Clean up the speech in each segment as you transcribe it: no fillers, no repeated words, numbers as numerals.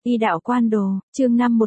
Y đạo quan đồ, chương 5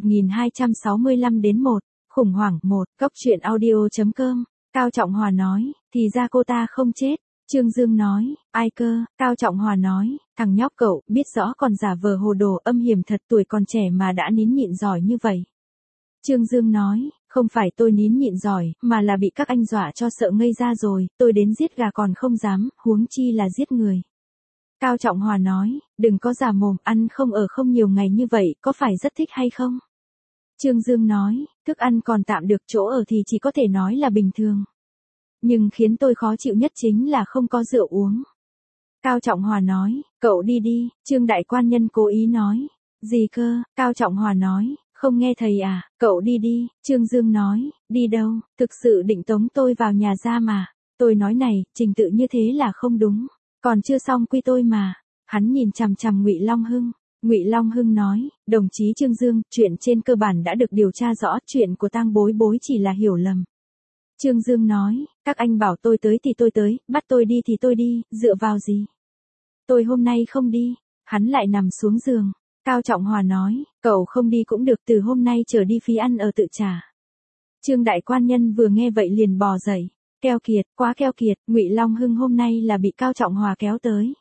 1265 đến 1, khủng hoảng 1, cốc truyện audio.com, Cao Trọng Hòa nói, thì ra cô ta không chết. Trương Dương nói, ai cơ, Cao Trọng Hòa nói, thằng nhóc cậu, biết rõ còn giả vờ hồ đồ âm hiểm thật, tuổi còn trẻ mà đã nín nhịn giỏi như vậy. Trương Dương nói, không phải tôi nín nhịn giỏi, mà là bị các anh dọa cho sợ ngây ra rồi, tôi đến giết gà còn không dám, huống chi là giết người. Cao Trọng Hòa nói, đừng có giả mồm, ăn không ở không nhiều ngày như vậy, có phải rất thích hay không? Trương Dương nói, thức ăn còn tạm được, chỗ ở thì chỉ có thể nói là bình thường. Nhưng khiến tôi khó chịu nhất chính là không có rượu uống. Cao Trọng Hòa nói, cậu đi đi, Trương Đại Quan Nhân cố ý nói. Gì cơ, Cao Trọng Hòa nói, không nghe thầy à, cậu đi đi, Trương Dương nói, đi đâu, thực sự định tống tôi vào nhà ra mà. Tôi nói này, trình tự như thế là không đúng, còn chưa xong quy tôi mà. Hắn nhìn chằm chằm Ngụy Long Hưng. Ngụy Long Hưng nói, đồng chí Trương Dương, chuyện trên cơ bản đã được điều tra rõ, chuyện của Tang Bối Bối chỉ là hiểu lầm. Trương Dương nói, các anh bảo tôi tới thì tôi tới, bắt tôi đi thì tôi đi, dựa vào gì? Tôi hôm nay không đi. Hắn lại nằm xuống giường. Cao Trọng Hòa nói, cậu không đi cũng được, từ hôm nay trở đi phí ăn ở tự trả. Trương Đại Quan Nhân vừa nghe vậy liền bò dậy. Keo kiệt, quá keo kiệt, Ngụy Long Hưng hôm nay là bị Cao Trọng Hòa kéo tới.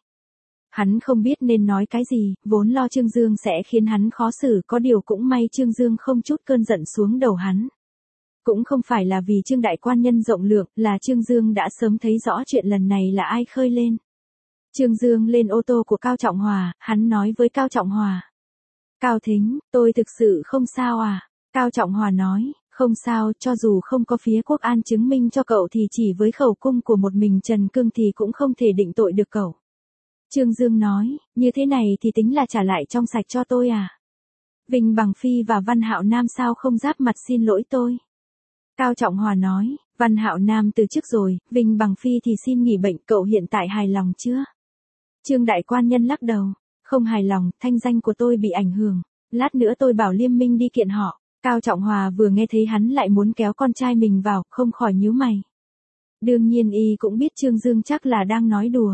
Hắn không biết nên nói cái gì, vốn lo Trương Dương sẽ khiến hắn khó xử, có điều cũng may Trương Dương không chút cơn giận xuống đầu hắn. Cũng không phải là vì Trương Đại Quan Nhân rộng lượng, là Trương Dương đã sớm thấy rõ chuyện lần này là ai khơi lên. Trương Dương lên ô tô của Cao Trọng Hòa, hắn nói với Cao Trọng Hòa. Cao Thính, tôi thực sự không sao à? Cao Trọng Hòa nói, không sao, cho dù không có phía Quốc An chứng minh cho cậu thì chỉ với khẩu cung của một mình Trần Cương thì cũng không thể định tội được cậu. Trương Dương nói, như thế này thì tính là trả lại trong sạch cho tôi à? Vinh Bằng Phi và Văn Hạo Nam sao không giáp mặt xin lỗi tôi? Cao Trọng Hòa nói, Văn Hạo Nam từ chức rồi, Vinh Bằng Phi thì xin nghỉ bệnh, cậu hiện tại hài lòng chưa? Trương Đại Quan Nhân lắc đầu, không hài lòng, thanh danh của tôi bị ảnh hưởng, lát nữa tôi bảo Liêm Minh đi kiện họ. Cao Trọng Hòa vừa nghe thấy hắn lại muốn kéo con trai mình vào, không khỏi nhíu mày. Đương nhiên y cũng biết Trương Dương chắc là đang nói đùa.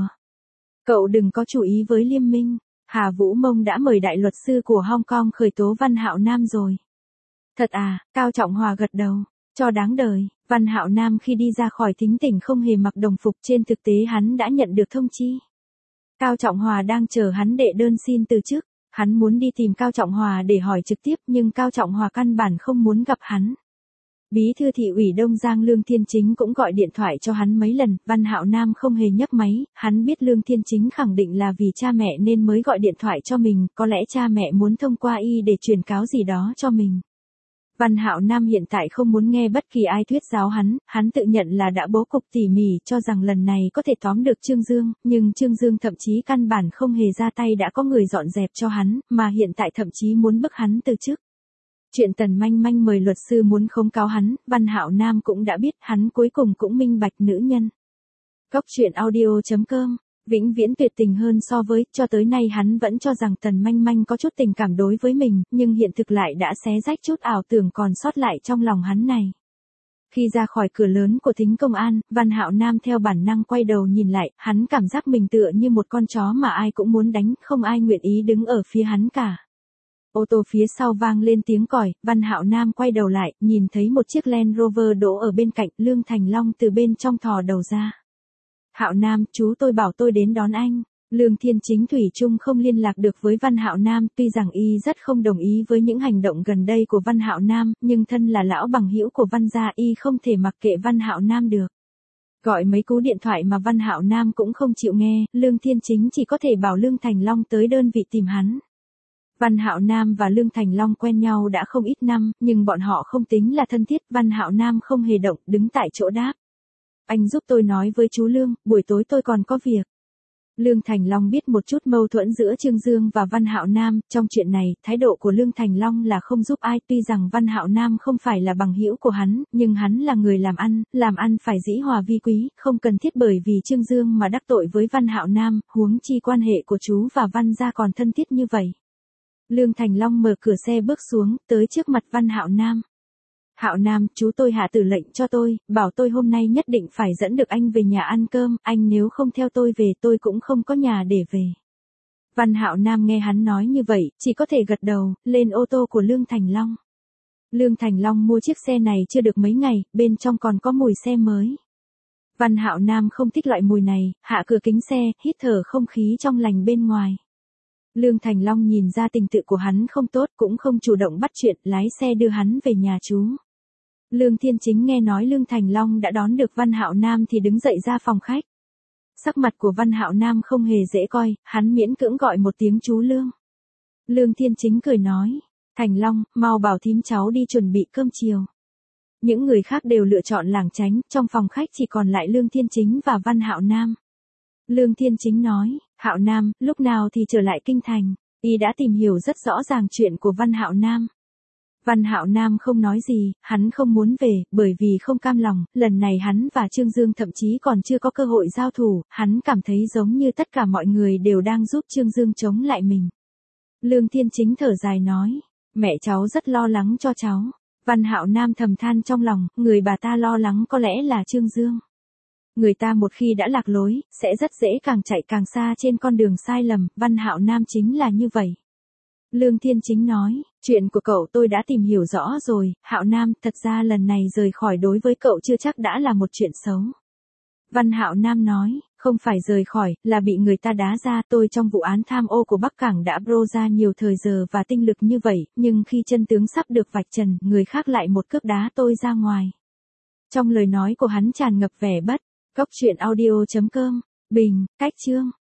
Cậu đừng có chú ý với Liêm Minh, Hà Vũ Mông đã mời đại luật sư của Hong Kong khởi tố Văn Hạo Nam rồi. Thật à, Cao Trọng Hòa gật đầu, cho đáng đời, Văn Hạo Nam khi đi ra khỏi thính tỉnh không hề mặc đồng phục, trên thực tế hắn đã nhận được thông chi. Cao Trọng Hòa đang chờ hắn đệ đơn xin từ chức, hắn muốn đi tìm Cao Trọng Hòa để hỏi trực tiếp nhưng Cao Trọng Hòa căn bản không muốn gặp hắn. Bí thư thị ủy Đông Giang Lương Thiên Chính cũng gọi điện thoại cho hắn mấy lần, Văn Hạo Nam không hề nhấc máy, hắn biết Lương Thiên Chính khẳng định là vì cha mẹ nên mới gọi điện thoại cho mình, có lẽ cha mẹ muốn thông qua y để truyền cáo gì đó cho mình. Văn Hạo Nam hiện tại không muốn nghe bất kỳ ai thuyết giáo hắn tự nhận là đã bố cục tỉ mỉ cho rằng lần này có thể tóm được Trương Dương, nhưng Trương Dương thậm chí căn bản không hề ra tay đã có người dọn dẹp cho hắn, mà hiện tại thậm chí muốn bức hắn từ chức. Chuyện Tần Manh Manh mời luật sư muốn khống cáo hắn, Văn Hạo Nam cũng đã biết, hắn cuối cùng cũng minh bạch nữ nhân. Cốc truyện audio.com, vĩnh viễn tuyệt tình hơn so với, cho tới nay hắn vẫn cho rằng Tần Manh Manh có chút tình cảm đối với mình, nhưng hiện thực lại đã xé rách chút ảo tưởng còn sót lại trong lòng hắn này. Khi ra khỏi cửa lớn của thính công an, Văn Hạo Nam theo bản năng quay đầu nhìn lại, hắn cảm giác mình tựa như một con chó mà ai cũng muốn đánh, không ai nguyện ý đứng ở phía hắn cả. Ô tô phía sau vang lên tiếng còi, Văn Hạo Nam quay đầu lại, nhìn thấy một chiếc Land Rover đỗ ở bên cạnh, Lương Thành Long từ bên trong thò đầu ra. Hạo Nam, chú tôi bảo tôi đến đón anh. Lương Thiên Chính thủy chung không liên lạc được với Văn Hạo Nam, tuy rằng y rất không đồng ý với những hành động gần đây của Văn Hạo Nam, nhưng thân là lão bằng hữu của Văn gia y không thể mặc kệ Văn Hạo Nam được. Gọi mấy cú điện thoại mà Văn Hạo Nam cũng không chịu nghe, Lương Thiên Chính chỉ có thể bảo Lương Thành Long tới đơn vị tìm hắn. Văn Hạo Nam và Lương Thành Long quen nhau đã không ít năm, nhưng bọn họ không tính là thân thiết, Văn Hạo Nam không hề động, đứng tại chỗ đáp. Anh giúp tôi nói với chú Lương, buổi tối tôi còn có việc. Lương Thành Long biết một chút mâu thuẫn giữa Trương Dương và Văn Hạo Nam, trong chuyện này, thái độ của Lương Thành Long là không giúp ai, tuy rằng Văn Hạo Nam không phải là bằng hữu của hắn, nhưng hắn là người làm ăn phải dĩ hòa vi quý, không cần thiết bởi vì Trương Dương mà đắc tội với Văn Hạo Nam, huống chi quan hệ của chú và Văn gia còn thân thiết như vậy. Lương Thành Long mở cửa xe bước xuống, tới trước mặt Văn Hạo Nam. Hạo Nam, chú tôi hạ tử lệnh cho tôi, bảo tôi hôm nay nhất định phải dẫn được anh về nhà ăn cơm, anh nếu không theo tôi về tôi cũng không có nhà để về. Văn Hạo Nam nghe hắn nói như vậy, chỉ có thể gật đầu, lên ô tô của Lương Thành Long. Lương Thành Long mua chiếc xe này chưa được mấy ngày, bên trong còn có mùi xe mới. Văn Hạo Nam không thích loại mùi này, hạ cửa kính xe, hít thở không khí trong lành bên ngoài. Lương Thành Long nhìn ra tình tự của hắn không tốt, cũng không chủ động bắt chuyện, lái xe đưa hắn về nhà chú. Lương Thiên Chính nghe nói Lương Thành Long đã đón được Văn Hạo Nam thì đứng dậy ra phòng khách. Sắc mặt của Văn Hạo Nam không hề dễ coi, hắn miễn cưỡng gọi một tiếng chú Lương. Lương Thiên Chính cười nói, Thành Long, mau bảo thím cháu đi chuẩn bị cơm chiều. Những người khác đều lựa chọn lảng tránh, trong phòng khách chỉ còn lại Lương Thiên Chính và Văn Hạo Nam. Lương Thiên Chính nói, Hạo Nam, lúc nào thì trở lại kinh thành, y đã tìm hiểu rất rõ ràng chuyện của Văn Hạo Nam. Văn Hạo Nam không nói gì, hắn không muốn về, bởi vì không cam lòng, lần này hắn và Trương Dương thậm chí còn chưa có cơ hội giao thủ, hắn cảm thấy giống như tất cả mọi người đều đang giúp Trương Dương chống lại mình. Lương Thiên Chính thở dài nói, mẹ cháu rất lo lắng cho cháu. Văn Hạo Nam thầm than trong lòng, người bà ta lo lắng có lẽ là Trương Dương. Người ta một khi đã lạc lối, sẽ rất dễ càng chạy càng xa trên con đường sai lầm, Văn Hạo Nam chính là như vậy. Lương Thiên Chính nói, chuyện của cậu tôi đã tìm hiểu rõ rồi, Hạo Nam, thật ra lần này rời khỏi đối với cậu chưa chắc đã là một chuyện xấu. Văn Hạo Nam nói, không phải rời khỏi, là bị người ta đá ra, tôi trong vụ án tham ô của Bắc Cảng đã bro ra nhiều thời giờ và tinh lực như vậy, nhưng khi chân tướng sắp được vạch trần, người khác lại một cước đá tôi ra ngoài. Trong lời nói của hắn tràn ngập vẻ bất, góc truyện audio.com, Bình, Cách Chương.